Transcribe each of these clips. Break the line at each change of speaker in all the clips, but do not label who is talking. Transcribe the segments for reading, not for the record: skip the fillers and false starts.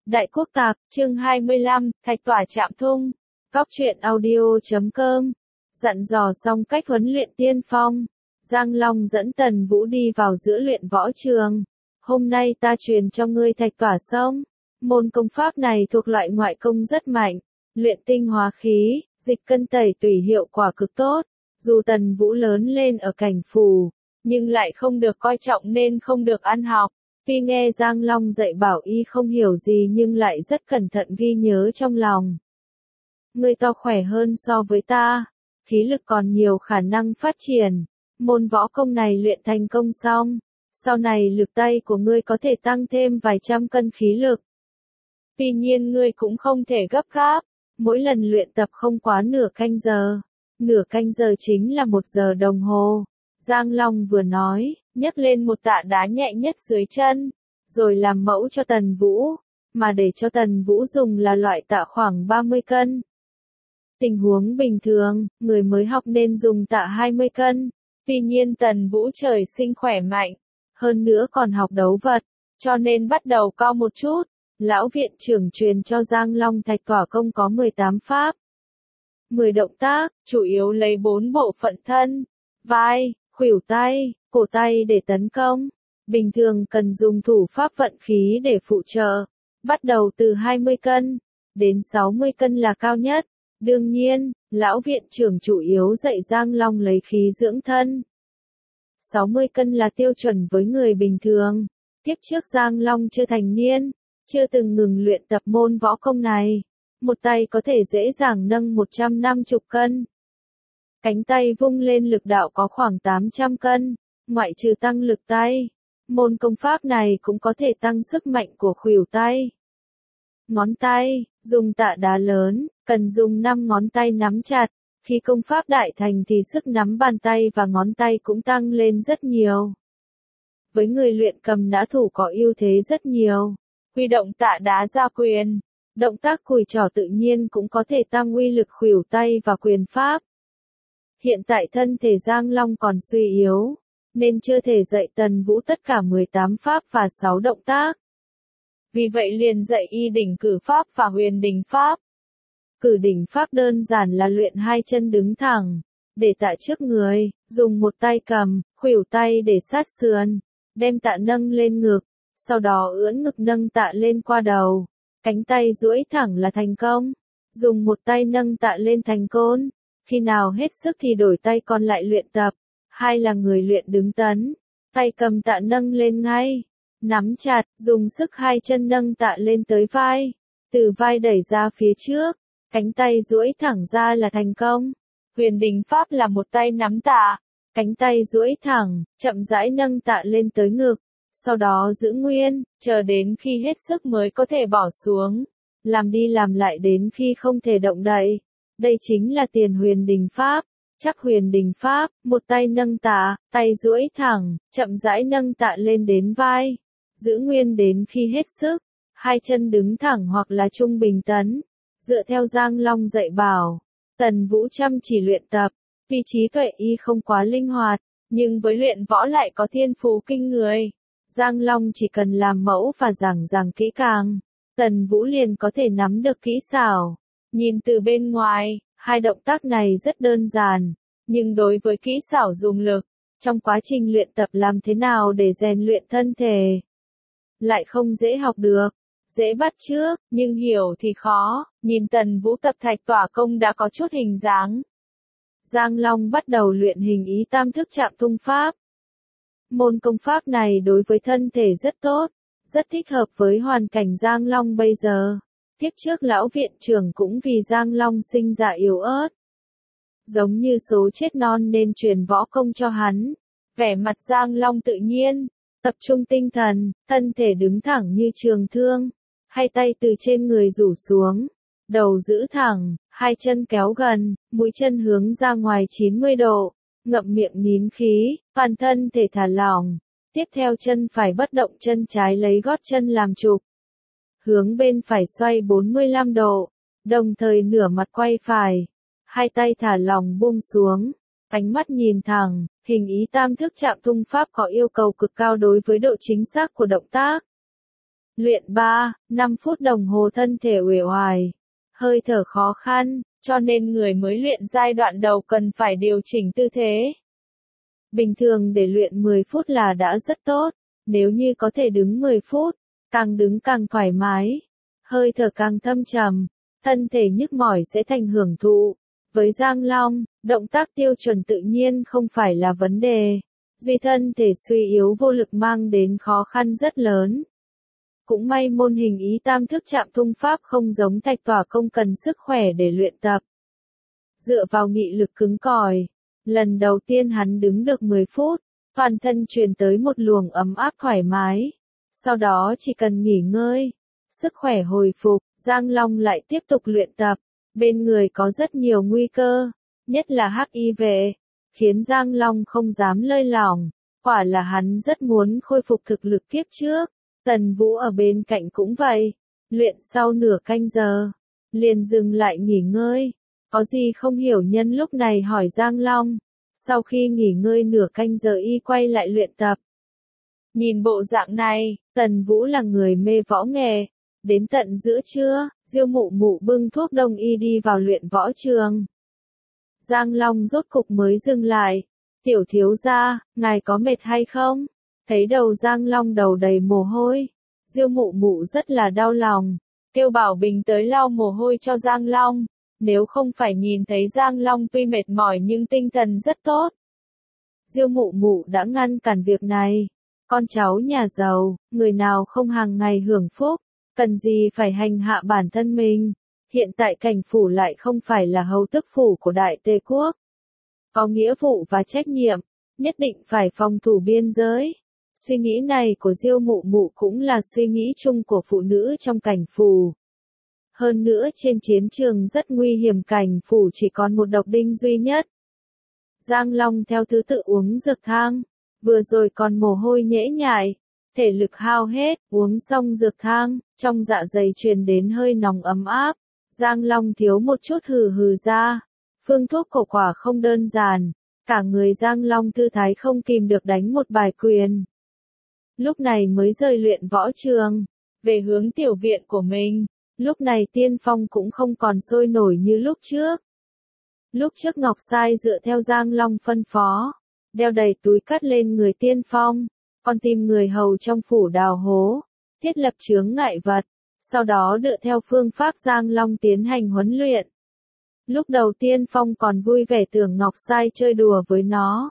Đại Quốc Tạc, chương 25, Thạch Tỏa Trạm Thung. Cóc truyện audio.com. Dặn dò xong cách huấn luyện tiên phong, Giang Long dẫn Tần Vũ đi vào giữa luyện võ trường. Hôm nay ta truyền cho ngươi Thạch Tỏa Sông. Môn công pháp này thuộc loại ngoại công rất mạnh, luyện tinh hóa khí, dịch cân tẩy tủy hiệu quả cực tốt. Dù Tần Vũ lớn lên ở cảnh phủ, nhưng lại không được coi trọng nên không được ăn học. Tuy nghe Giang Long dạy bảo y không hiểu gì nhưng lại rất cẩn thận ghi nhớ trong lòng. Ngươi to khỏe hơn so với ta, khí lực còn nhiều khả năng phát triển. Môn võ công này luyện thành công xong, sau này lực tay của ngươi có thể tăng thêm vài trăm cân khí lực. Tuy nhiên ngươi cũng không thể gấp gáp, mỗi lần luyện tập không quá nửa canh giờ. Nửa canh giờ chính là 1 giờ đồng hồ. Giang Long vừa nói, nhấc lên một tạ đá nhẹ nhất dưới chân, rồi làm mẫu cho Tần Vũ, mà để cho Tần Vũ dùng là loại tạ khoảng 30 cân. Tình huống bình thường, người mới học nên dùng tạ 20 cân, tuy nhiên Tần Vũ trời sinh khỏe mạnh, hơn nữa còn học đấu vật, cho nên bắt đầu cao một chút. Lão viện trưởng truyền cho Giang Long Thạch Tỏa Công có 18 pháp, 10 động tác, chủ yếu lấy 4 bộ phận thân, vai, khuỷu tay, cổ tay để tấn công. Bình thường cần dùng thủ pháp vận khí để phụ trợ. Bắt đầu từ 20 cân, đến 60 cân là cao nhất. Đương nhiên, lão viện trưởng chủ yếu dạy Giang Long lấy khí dưỡng thân. 60 cân là tiêu chuẩn với người bình thường. Tiếp trước Giang Long chưa thành niên, chưa từng ngừng luyện tập môn võ công này. Một tay có thể dễ dàng nâng 150 cân. Cánh tay vung lên lực đạo có khoảng 800 cân, ngoại trừ tăng lực tay. Môn công pháp này cũng có thể tăng sức mạnh của khuỷu tay. Ngón tay, dùng tạ đá lớn, cần dùng 5 ngón tay nắm chặt. Khi công pháp đại thành thì sức nắm bàn tay và ngón tay cũng tăng lên rất nhiều. Với người luyện cầm nã thủ có ưu thế rất nhiều. Huy động tạ đá ra quyền, động tác cùi trỏ tự nhiên cũng có thể tăng uy lực khuỷu tay và quyền pháp. Hiện tại thân thể Giang Long còn suy yếu, nên chưa thể dạy Tần Vũ tất cả 18 pháp và 6 động tác. Vì vậy liền dạy y đỉnh cử pháp và huyền đỉnh pháp. Cử đỉnh pháp đơn giản là luyện 2 chân đứng thẳng, để tạ trước người, dùng một tay cầm, khuỷu tay để sát sườn, đem tạ nâng lên ngực, sau đó ưỡn ngực nâng tạ lên qua đầu, cánh tay duỗi thẳng là thành công. Dùng một tay nâng tạ lên thành côn. Khi nào hết sức thì đổi tay còn lại luyện tập. Hai là người luyện đứng tấn, tay cầm tạ nâng lên ngay, nắm chặt, dùng sức 2 chân nâng tạ lên tới vai, từ vai đẩy ra phía trước, cánh tay duỗi thẳng ra là thành công. Huyền đỉnh pháp là một tay nắm tạ, cánh tay duỗi thẳng, chậm rãi nâng tạ lên tới ngực, sau đó giữ nguyên, chờ đến khi hết sức mới có thể bỏ xuống, làm đi làm lại đến khi không thể động đậy. Đây chính là tiền huyền đỉnh pháp. Chắc huyền đỉnh pháp, một tay nâng tạ, tay duỗi thẳng, chậm rãi nâng tạ lên đến vai, giữ nguyên đến khi hết sức, 2 chân đứng thẳng hoặc là trung bình tấn. Dựa theo Giang Long dạy bảo, Tần Vũ chăm chỉ luyện tập, vì trí tuệ y không quá linh hoạt, nhưng với luyện võ lại có thiên phú kinh người. Giang Long chỉ cần làm mẫu và giảng kỹ càng, Tần Vũ liền có thể nắm được kỹ xảo. Nhìn từ bên ngoài, 2 động tác này rất đơn giản, nhưng đối với kỹ xảo dùng lực, trong quá trình luyện tập làm thế nào để rèn luyện thân thể, lại không dễ học được, dễ bắt chước, nhưng hiểu thì khó. Nhìn Tần Vũ tập Thạch Tỏa Công đã có chút hình dáng. Giang Long bắt đầu luyện hình ý tam thức trạm thung pháp. Môn công pháp này đối với thân thể rất tốt, rất thích hợp với hoàn cảnh Giang Long bây giờ. Tiếp trước lão viện trưởng cũng vì Giang Long sinh ra yếu ớt, giống như số chết non nên truyền võ công cho hắn. Vẻ mặt Giang Long tự nhiên, tập trung tinh thần, thân thể đứng thẳng như trường thương, 2 tay từ trên người rủ xuống, đầu giữ thẳng, 2 chân kéo gần, mũi chân hướng ra ngoài 90 độ, ngậm miệng nín khí, toàn thân thể thả lỏng. Tiếp theo chân phải bất động, chân trái lấy gót chân làm trục, hướng bên phải xoay 45 độ, đồng thời nửa mặt quay phải, 2 tay thả lỏng buông xuống, ánh mắt nhìn thẳng. Hình ý tam thức trạm thung pháp có yêu cầu cực cao đối với độ chính xác của động tác. Luyện 3, 5 phút đồng hồ thân thể uể oải, hơi thở khó khăn, cho nên người mới luyện giai đoạn đầu cần phải điều chỉnh tư thế. Bình thường để luyện 10 phút là đã rất tốt, nếu như có thể đứng 10 phút, càng đứng càng thoải mái, hơi thở càng thâm trầm, thân thể nhức mỏi sẽ thành hưởng thụ. Với Giang Long, động tác tiêu chuẩn tự nhiên không phải là vấn đề, duy thân thể suy yếu vô lực mang đến khó khăn rất lớn. Cũng may môn hình ý tam thức chạm thung pháp không giống thạch tỏa công cần sức khỏe để luyện tập. Dựa vào nghị lực cứng cỏi, lần đầu tiên hắn đứng được 10 phút, toàn thân truyền tới một luồng ấm áp thoải mái. Sau đó chỉ cần nghỉ ngơi, sức khỏe hồi phục, Giang Long lại tiếp tục luyện tập. Bên người có rất nhiều nguy cơ, nhất là HIV, khiến Giang Long không dám lơi lỏng. Quả là hắn rất muốn khôi phục thực lực kiếp trước. Tần Vũ ở bên cạnh cũng vậy, luyện sau nửa canh giờ, liền dừng lại nghỉ ngơi. Có gì không hiểu nhân lúc này hỏi Giang Long. Sau khi nghỉ ngơi nửa canh giờ y quay lại luyện tập. Nhìn bộ dạng này, Tần Vũ là người mê võ nghệ. Đến tận giữa trưa, Diêu Mụ Mụ bưng thuốc đông y đi vào luyện võ trường. Giang Long rốt cục mới dừng lại. Tiểu thiếu gia, ngài có mệt hay không? Thấy đầu Giang Long đầu đầy mồ hôi. Diêu Mụ Mụ rất là đau lòng. Kêu Bảo Bình tới lau mồ hôi cho Giang Long. Nếu không phải nhìn thấy Giang Long tuy mệt mỏi nhưng tinh thần rất tốt. Diêu Mụ Mụ đã ngăn cản việc này. Con cháu nhà giàu, người nào không hàng ngày hưởng phúc, cần gì phải hành hạ bản thân mình. Hiện tại Cảnh phủ lại không phải là hầu tước phủ của Đại Tề quốc. Có nghĩa vụ và trách nhiệm, nhất định phải phòng thủ biên giới. Suy nghĩ này của Diêu Mụ Mụ cũng là suy nghĩ chung của phụ nữ trong Cảnh phủ. Hơn nữa trên chiến trường rất nguy hiểm, Cảnh phủ chỉ còn một độc đinh duy nhất. Giang Long theo thứ tự uống dược thang, vừa rồi còn mồ hôi nhễ nhại, thể lực hao hết, uống xong dược thang, trong dạ dày truyền đến hơi nóng ấm áp. Giang Long thiếu một chút hừ hừ ra. Phương thuốc cổ quả không đơn giản, cả người Giang Long thư thái không kìm được đánh một bài quyền. Lúc này mới rời luyện võ trường, về hướng tiểu viện của mình. Lúc này Tiên Phong cũng không còn sôi nổi như lúc trước. Lúc trước Ngọc Sai dựa theo Giang Long phân phó, đeo đầy túi cát lên người Tiên Phong, còn tìm người hầu trong phủ đào hố, thiết lập chướng ngại vật, sau đó dựa theo phương pháp Giang Long tiến hành huấn luyện. Lúc đầu Tiên Phong còn vui vẻ tưởng Ngọc Sai chơi đùa với nó.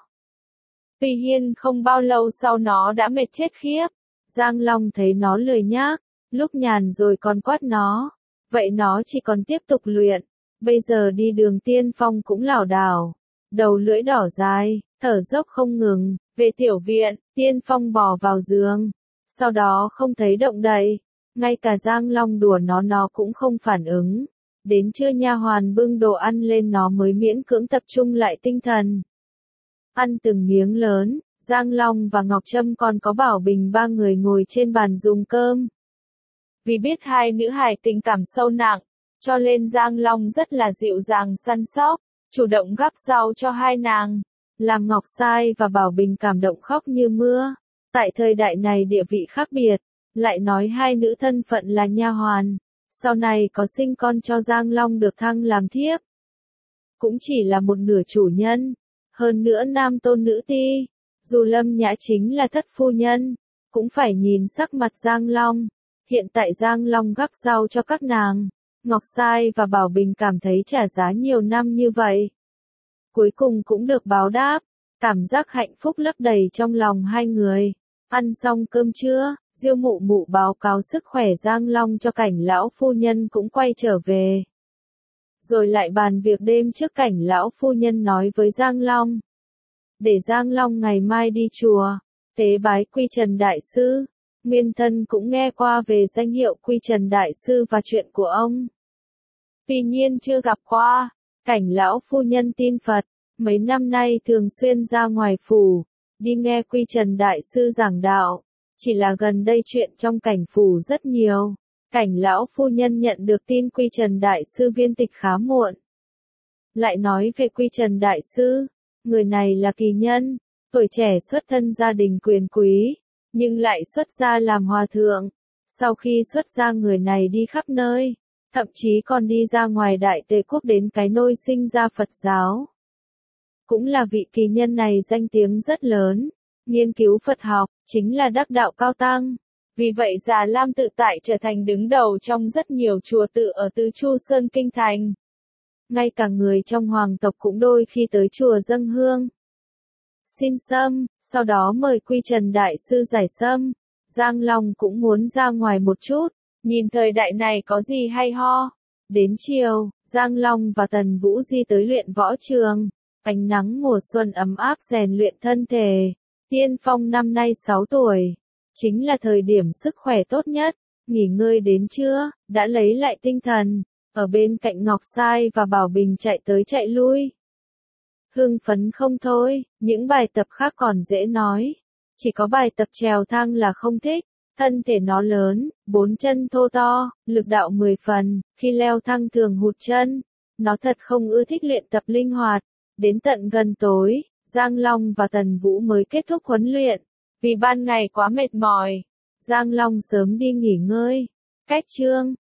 Tuy nhiên không bao lâu sau nó đã mệt chết khiếp. Giang Long thấy nó lười nhác, lúc nhàn rồi còn quát nó. Vậy nó chỉ còn tiếp tục luyện. Bây giờ đi đường Tiên Phong cũng lảo đảo, đầu lưỡi đỏ dài, thở dốc không ngừng. Về tiểu viện, Tiên Phong bò vào giường. Sau đó không thấy động đậy. Ngay cả Giang Long đùa nó cũng không phản ứng. Đến trưa nha hoàn bưng đồ ăn lên nó mới miễn cưỡng tập trung lại tinh thần. Ăn từng miếng lớn, Giang Long và Ngọc Trâm còn có Bảo Bình ba người ngồi trên bàn dùng cơm. Vì biết hai nữ hài tình cảm sâu nặng, cho nên Giang Long rất là dịu dàng săn sóc, chủ động gắp rau cho hai nàng, làm Ngọc Sai và Bảo Bình cảm động khóc như mưa. Tại thời đại này địa vị khác biệt, lại nói hai nữ thân phận là nha hoàn, sau này có sinh con cho Giang Long được thăng làm thiếp. Cũng chỉ là một nửa chủ nhân, hơn nữa nam tôn nữ ti, dù Lâm Nhã chính là thất phu nhân, cũng phải nhìn sắc mặt Giang Long. Hiện tại Giang Long gắp rau cho các nàng, Ngọc Sai và Bảo Bình cảm thấy trả giá nhiều năm như vậy. Cuối cùng cũng được báo đáp, cảm giác hạnh phúc lấp đầy trong lòng hai người. Ăn xong cơm trưa, Diêu Mụ Mụ báo cáo sức khỏe Giang Long cho Cảnh lão phu nhân cũng quay trở về. Rồi lại bàn việc đêm trước, Cảnh lão phu nhân nói với Giang Long. Để Giang Long ngày mai đi chùa, tế bái Quy Trần Đại Sư. Nguyên thân cũng nghe qua về danh hiệu Quy Trần Đại Sư và chuyện của ông. Tuy nhiên chưa gặp qua, Cảnh lão phu nhân tin Phật, mấy năm nay thường xuyên ra ngoài phủ, đi nghe Quy Trần Đại Sư giảng đạo. Chỉ là gần đây chuyện trong Cảnh phủ rất nhiều. Cảnh lão phu nhân nhận được tin Quy Trần Đại Sư viên tịch khá muộn. Lại nói về Quy Trần Đại Sư, người này là kỳ nhân, tuổi trẻ xuất thân gia đình quyền quý, nhưng lại xuất gia làm hòa thượng. Sau khi xuất ra người này đi khắp nơi, thậm chí còn đi ra ngoài Đại Tề quốc đến cái nôi sinh ra Phật giáo. Cũng là vị kỳ nhân này danh tiếng rất lớn, nghiên cứu Phật học, chính là đắc đạo cao tăng. Vì vậy Già Lam tự tại trở thành đứng đầu trong rất nhiều chùa tự ở Tứ Chu Sơn Kinh Thành. Ngay cả người trong hoàng tộc cũng đôi khi tới chùa dâng hương. Xin sâm, sau đó mời Quy Trần Đại Sư giải sâm. Giang Long cũng muốn ra ngoài một chút, nhìn thời đại này có gì hay ho. Đến chiều, Giang Long và Tần Vũ Di tới luyện võ trường. Ánh nắng mùa xuân ấm áp rèn luyện thân thể. Tiên Phong năm nay 6 tuổi. Chính là thời điểm sức khỏe tốt nhất. Nghỉ ngơi đến trưa, đã lấy lại tinh thần. Ở bên cạnh Ngọc Sai và Bảo Bình chạy tới chạy lui. Hưng phấn không thôi, những bài tập khác còn dễ nói. Chỉ có bài tập trèo thang là không thích. Thân thể nó lớn, 4 chân thô to, lực đạo 10 phần, khi leo thang thường hụt chân. Nó thật không ưa thích luyện tập linh hoạt. Đến tận gần tối, Giang Long và Tần Vũ mới kết thúc huấn luyện. Vì ban ngày quá mệt mỏi, Giang Long sớm đi nghỉ ngơi. Cách chương